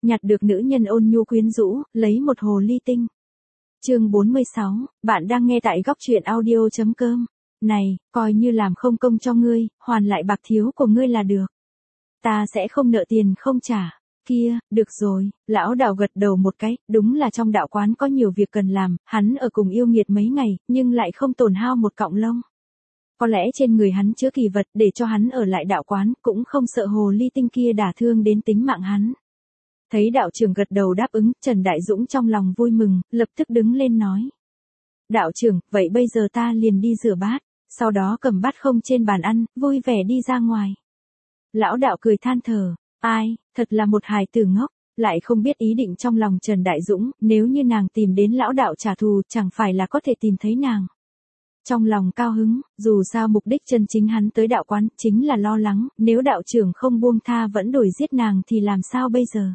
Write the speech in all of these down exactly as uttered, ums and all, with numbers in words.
nhặt được nữ nhân ôn nhu quyến rũ, lấy một hồ ly tinh. Chương bốn mươi sáu, bạn đang nghe tại góc truyện audio chấm com. Này, coi như làm không công cho ngươi, hoàn lại bạc thiếu của ngươi là được. Ta sẽ không nợ tiền không trả. Kia, được rồi, lão đạo gật đầu một cái, đúng là trong đạo quán có nhiều việc cần làm, hắn ở cùng yêu nghiệt mấy ngày, nhưng lại không tổn hao một cọng lông. Có lẽ trên người hắn chứa kỳ vật để cho hắn ở lại đạo quán, cũng không sợ hồ ly tinh kia đả thương đến tính mạng hắn. Thấy đạo trưởng gật đầu đáp ứng, Trần Đại Dũng trong lòng vui mừng, lập tức đứng lên nói. Đạo trưởng, vậy bây giờ ta liền đi rửa bát, sau đó cầm bát không trên bàn ăn, vui vẻ đi ra ngoài. Lão đạo cười than thở, ai, thật là một hài tử ngốc, lại không biết ý định trong lòng Trần Đại Dũng, nếu như nàng tìm đến lão đạo trả thù, chẳng phải là có thể tìm thấy nàng. Trong lòng cao hứng, dù sao mục đích chân chính hắn tới đạo quán, chính là lo lắng, nếu đạo trưởng không buông tha vẫn đuổi giết nàng thì làm sao bây giờ.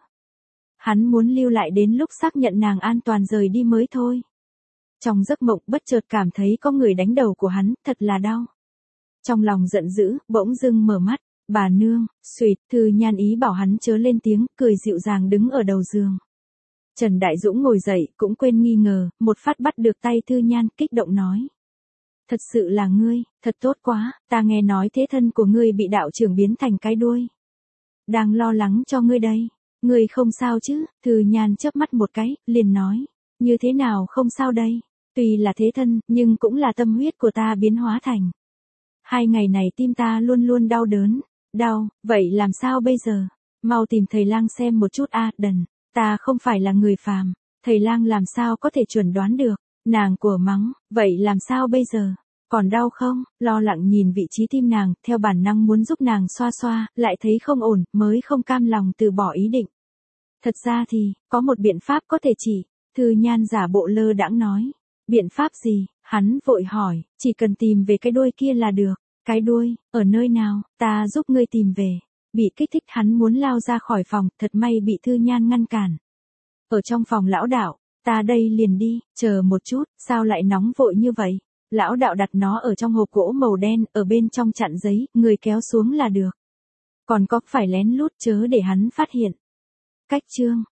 Hắn muốn lưu lại đến lúc xác nhận nàng an toàn rời đi mới thôi. Trong giấc mộng bất chợt cảm thấy có người đánh đầu của hắn, thật là đau. Trong lòng giận dữ, bỗng dưng mở mắt, bà nương, xuyệt, Thư Nhan ý bảo hắn chớ lên tiếng, cười dịu dàng đứng ở đầu giường. Trần Đại Dũng ngồi dậy, cũng quên nghi ngờ, một phát bắt được tay Thư Nhan, kích động nói. Thật sự là ngươi, thật tốt quá, ta nghe nói thế thân của ngươi bị đạo trưởng biến thành cái đuôi. Đang lo lắng cho ngươi đây. Ngươi không sao chứ? Thư Nhan chớp mắt một cái, liền nói. Như thế nào không sao đây? Tuy là thế thân, nhưng cũng là tâm huyết của ta biến hóa thành. Hai ngày này tim ta luôn luôn đau đớn. Đau, vậy làm sao bây giờ? Mau tìm thầy lang xem một chút a, đần. Ta không phải là người phàm. Thầy lang làm sao có thể chuẩn đoán được? Nàng của mắng, vậy làm sao bây giờ? Còn đau không? Lo lắng nhìn vị trí tim nàng, theo bản năng muốn giúp nàng xoa xoa, lại thấy không ổn, mới không cam lòng từ bỏ ý định. Thật ra thì, có một biện pháp có thể chỉ. Thư Nhan giả bộ lơ đãng nói. Biện pháp gì? Hắn vội hỏi, chỉ cần tìm về cái đuôi kia là được. Cái đuôi, ở nơi nào? Ta giúp ngươi tìm về. Bị kích thích hắn muốn lao ra khỏi phòng, thật may bị Thư Nhan ngăn cản. Ở trong phòng lão đạo, ta đây liền đi, chờ một chút, sao lại nóng vội như vậy? Lão đạo đặt nó ở trong hộp gỗ màu đen, ở bên trong chặn giấy, người kéo xuống là được. Còn có phải lén lút chớ để hắn phát hiện. Cách chương,